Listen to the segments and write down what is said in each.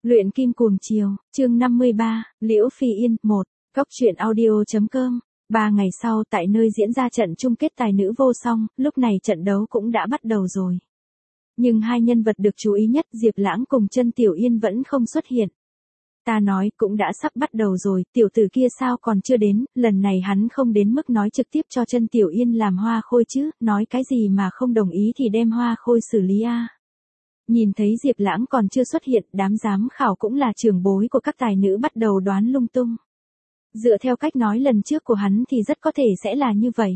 Luyện kim cuồng chiều, chương 53, Liễu Phi Yên, 1, Cốc truyện audio.com. 3 ngày sau tại nơi diễn ra trận chung kết tài nữ vô song, lúc này trận đấu cũng đã bắt đầu rồi. Nhưng hai nhân vật được chú ý nhất Diệp Lãng cùng Chân Tiểu Yên vẫn không xuất hiện. Ta nói cũng đã sắp bắt đầu rồi, tiểu tử kia sao còn chưa đến, lần này hắn không đến mức nói trực tiếp cho Chân Tiểu Yên làm hoa khôi chứ, nói cái gì mà không đồng ý thì đem hoa khôi xử lý a. Nhìn thấy Diệp Lãng còn chưa xuất hiện, đám giám khảo cũng là trưởng bối của các tài nữ bắt đầu đoán lung tung. Dựa theo cách nói lần trước của hắn thì rất có thể sẽ là như vậy.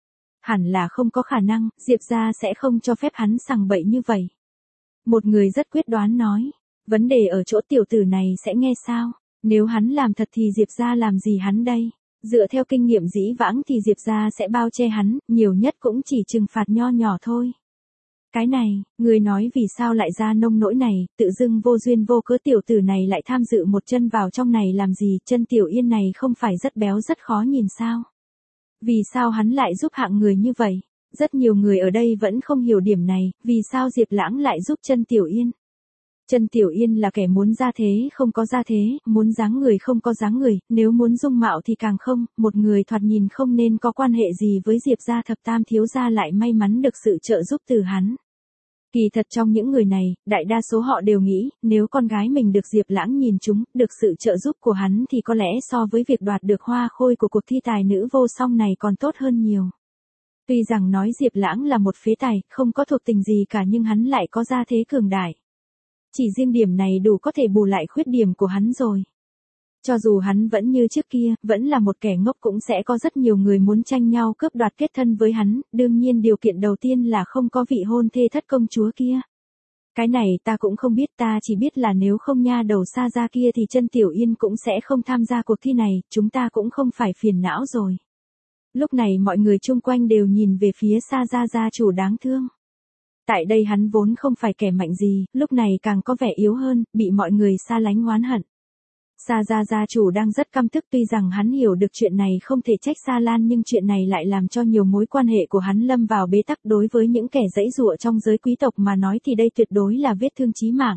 Hẳn là không có khả năng, Diệp gia sẽ không cho phép hắn sằng bậy như vậy. Một người rất quyết đoán nói, vấn đề ở chỗ tiểu tử này sẽ nghe sao, nếu hắn làm thật thì Diệp gia làm gì hắn đây? Dựa theo kinh nghiệm dĩ vãng thì Diệp gia sẽ bao che hắn, nhiều nhất cũng chỉ trừng phạt nho nhỏ thôi. Cái này, người nói vì sao lại ra nông nỗi này, tự dưng vô duyên vô cớ tiểu tử này lại tham dự một chân vào trong này làm gì, Chân Tiểu Yên này không phải rất béo rất khó nhìn sao? Vì sao hắn lại giúp hạng người như vậy? Rất nhiều người ở đây vẫn không hiểu điểm này, vì sao Diệp Lãng lại giúp Chân Tiểu Yên? Chân Tiểu Yên là kẻ muốn ra thế không có ra thế, muốn dáng người không có dáng người, nếu muốn dung mạo thì càng không, một người thoạt nhìn không nên có quan hệ gì với Diệp gia thập tam thiếu gia lại may mắn được sự trợ giúp từ hắn. Kỳ thật trong những người này, đại đa số họ đều nghĩ, nếu con gái mình được Diệp Lãng nhìn trúng, được sự trợ giúp của hắn thì có lẽ so với việc đoạt được hoa khôi của cuộc thi tài nữ vô song này còn tốt hơn nhiều. Tuy rằng nói Diệp Lãng là một phế tài, không có thuộc tình gì cả nhưng hắn lại có gia thế cường đại. Chỉ riêng điểm này đủ có thể bù lại khuyết điểm của hắn rồi. Cho dù hắn vẫn như trước kia, vẫn là một kẻ ngốc cũng sẽ có rất nhiều người muốn tranh nhau cướp đoạt kết thân với hắn, đương nhiên điều kiện đầu tiên là không có vị hôn thê thất công chúa kia. Cái này ta cũng không biết, ta chỉ biết là nếu không nha đầu Sa Gia kia thì Chân Tiểu Yên cũng sẽ không tham gia cuộc thi này, chúng ta cũng không phải phiền não rồi. Lúc này mọi người chung quanh đều nhìn về phía Sa Gia gia chủ đáng thương. Tại đây hắn vốn không phải kẻ mạnh gì, lúc này càng có vẻ yếu hơn, bị mọi người xa lánh oán hận. Sa Gia gia chủ đang rất căm tức, tuy rằng hắn hiểu được chuyện này không thể trách Sa Lan nhưng chuyện này lại làm cho nhiều mối quan hệ của hắn lâm vào bế tắc, đối với những kẻ giãy giụa trong giới quý tộc mà nói thì đây tuyệt đối là vết thương chí mạng.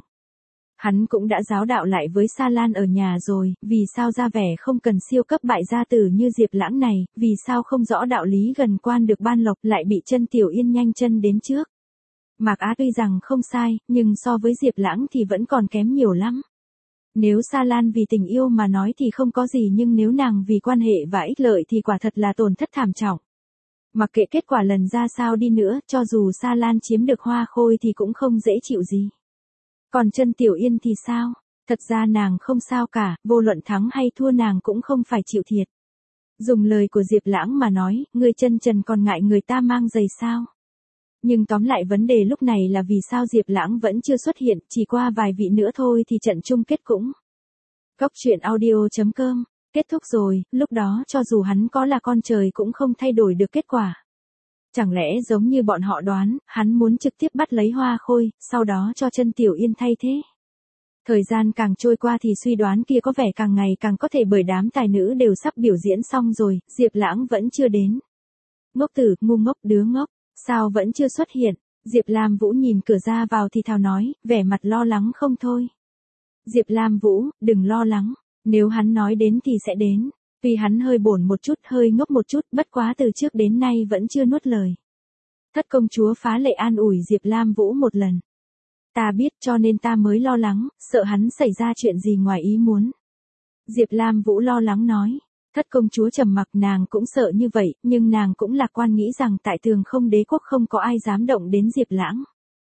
Hắn cũng đã giáo đạo lại với Sa Lan ở nhà rồi, vì sao ra vẻ không cần siêu cấp bại gia tử như Diệp Lãng này, vì sao không rõ đạo lý gần quan được ban lộc lại bị Chân Tiểu Yên nhanh chân đến trước. Mạc Á tuy rằng không sai, nhưng so với Diệp Lãng thì vẫn còn kém nhiều lắm. Nếu Sa Lan vì tình yêu mà nói thì không có gì, nhưng nếu nàng vì quan hệ và ích lợi thì quả thật là tổn thất thảm trọng. Mặc kệ kết quả lần ra sao đi nữa, cho dù Sa Lan chiếm được hoa khôi thì cũng không dễ chịu gì. Còn Chân Tiểu Yên thì sao? Thật ra nàng không sao cả, vô luận thắng hay thua nàng cũng không phải chịu thiệt. Dùng lời của Diệp Lãng mà nói, người chân trần còn ngại người ta mang giày sao? Nhưng tóm lại vấn đề lúc này là vì sao Diệp Lãng vẫn chưa xuất hiện, chỉ qua vài vị nữa thôi thì trận chung kết cũng. Cốc truyện audio.com, kết thúc rồi, lúc đó cho dù hắn có là con trời cũng không thay đổi được kết quả. Chẳng lẽ giống như bọn họ đoán, hắn muốn trực tiếp bắt lấy hoa khôi, sau đó cho Chân Tiểu Yên thay thế. Thời gian càng trôi qua thì suy đoán kia có vẻ càng ngày càng có thể, bởi đám tài nữ đều sắp biểu diễn xong rồi, Diệp Lãng vẫn chưa đến. Ngốc tử, ngu ngốc, đứa ngốc. Sao vẫn chưa xuất hiện? Diệp Lam Vũ nhìn cửa ra vào thì thào nói, vẻ mặt lo lắng không thôi. Diệp Lam Vũ, đừng lo lắng, nếu hắn nói đến thì sẽ đến. Vì hắn hơi bổn một chút, hơi ngốc một chút, bất quá từ trước đến nay vẫn chưa nuốt lời. Thất công chúa phá lệ an ủi Diệp Lam Vũ một lần. Ta biết cho nên ta mới lo lắng, sợ hắn xảy ra chuyện gì ngoài ý muốn. Diệp Lam Vũ lo lắng nói. Thất công chúa trầm mặc, nàng cũng sợ như vậy, nhưng nàng cũng lạc quan nghĩ rằng tại Tường Không đế quốc không có ai dám động đến Diệp Lãng.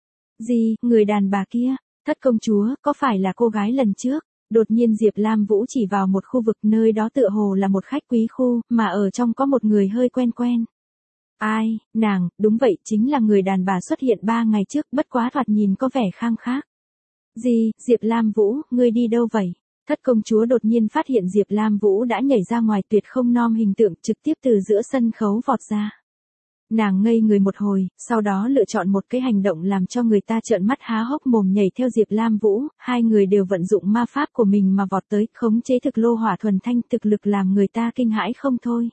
Gì, người đàn bà kia? Thất công chúa, có phải là cô gái lần trước? Đột nhiên Diệp Lam Vũ chỉ vào một khu vực, nơi đó tựa hồ là một khách quý khu, mà ở trong có một người hơi quen quen. Ai, nàng, đúng vậy, chính là người đàn bà xuất hiện 3 ngày trước, bất quá thoạt nhìn có vẻ khang khác. Gì, Diệp Lam Vũ, ngươi đi đâu vậy? Thất công chúa đột nhiên phát hiện Diệp Lam Vũ đã nhảy ra ngoài, tuyệt không nom hình tượng, trực tiếp từ giữa sân khấu vọt ra. Nàng ngây người một hồi, sau đó lựa chọn một cái hành động làm cho người ta trợn mắt há hốc mồm, nhảy theo Diệp Lam Vũ, hai người đều vận dụng ma pháp của mình mà vọt tới, khống chế thực lô hỏa thuần thanh, thực lực làm người ta kinh hãi không thôi.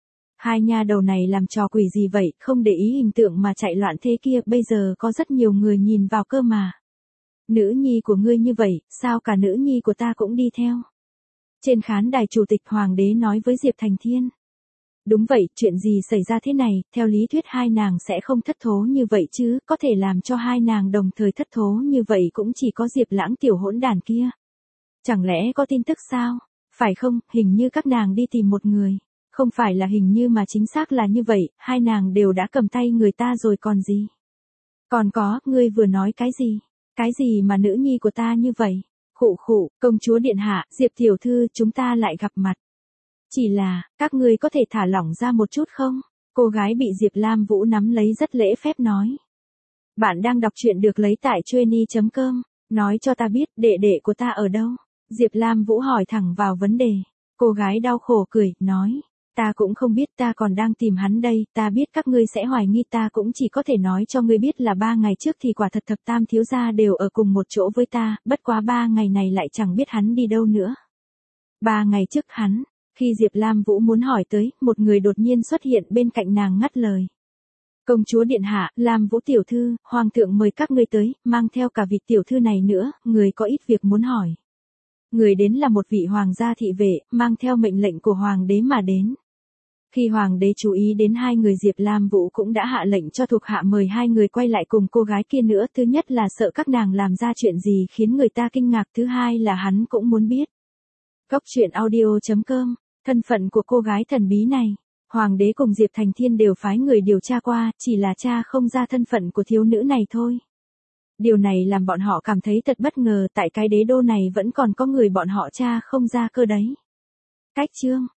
Hai nha đầu này làm trò quỷ gì vậy, không để ý hình tượng mà chạy loạn thế kia, bây giờ có rất nhiều người nhìn vào cơ mà. Nữ nhi của ngươi như vậy, sao cả nữ nhi của ta cũng đi theo? Trên khán đài chủ tịch hoàng đế nói với Diệp Thành Thiên. Đúng vậy, chuyện gì xảy ra thế này, theo lý thuyết hai nàng sẽ không thất thố như vậy chứ, có thể làm cho hai nàng đồng thời thất thố như vậy cũng chỉ có Diệp Lãng tiểu hỗn đản kia. Chẳng lẽ có tin tức sao? Phải không, hình như các nàng đi tìm một người. Không phải là hình như mà chính xác là như vậy, hai nàng đều đã cầm tay người ta rồi còn gì. Còn có, ngươi vừa nói cái gì? Cái gì mà nữ nhi của ta như vậy? Khụ khụ, công chúa điện hạ, Diệp tiểu thư, chúng ta lại gặp mặt. Chỉ là, các ngươi có thể thả lỏng ra một chút không? Cô gái bị Diệp Lam Vũ nắm lấy rất lễ phép nói. Bạn đang đọc truyện được lấy tại Chueny.com, nói cho ta biết đệ đệ của ta ở đâu? Diệp Lam Vũ hỏi thẳng vào vấn đề. Cô gái đau khổ cười, nói. Ta cũng không biết, ta còn đang tìm hắn đây, ta biết các ngươi sẽ hoài nghi, ta cũng chỉ có thể nói cho ngươi biết là 3 ngày trước thì quả thật Thập Tam thiếu gia đều ở cùng một chỗ với ta, bất quá 3 ngày này lại chẳng biết hắn đi đâu nữa. 3 ngày trước hắn, khi Diệp Lam Vũ muốn hỏi tới, một người đột nhiên xuất hiện bên cạnh nàng ngắt lời. Công chúa điện hạ, Lam Vũ tiểu thư, hoàng thượng mời các ngươi tới, mang theo cả vị tiểu thư này nữa, người có ít việc muốn hỏi. Người đến là một vị hoàng gia thị vệ, mang theo mệnh lệnh của hoàng đế mà đến. Khi hoàng đế chú ý đến hai người, Diệp Lam Vũ cũng đã hạ lệnh cho thuộc hạ mời hai người quay lại cùng cô gái kia nữa. Thứ nhất là sợ các nàng làm ra chuyện gì khiến người ta kinh ngạc, thứ hai là hắn cũng muốn biết. Góc truyện audio.com, thân phận của cô gái thần bí này. Hoàng đế cùng Diệp Thành Thiên đều phái người điều tra qua, chỉ là tra không ra thân phận của thiếu nữ này thôi. Điều này làm bọn họ cảm thấy thật bất ngờ, tại cái đế đô này vẫn còn có người bọn họ tra không ra cơ đấy. Cách chương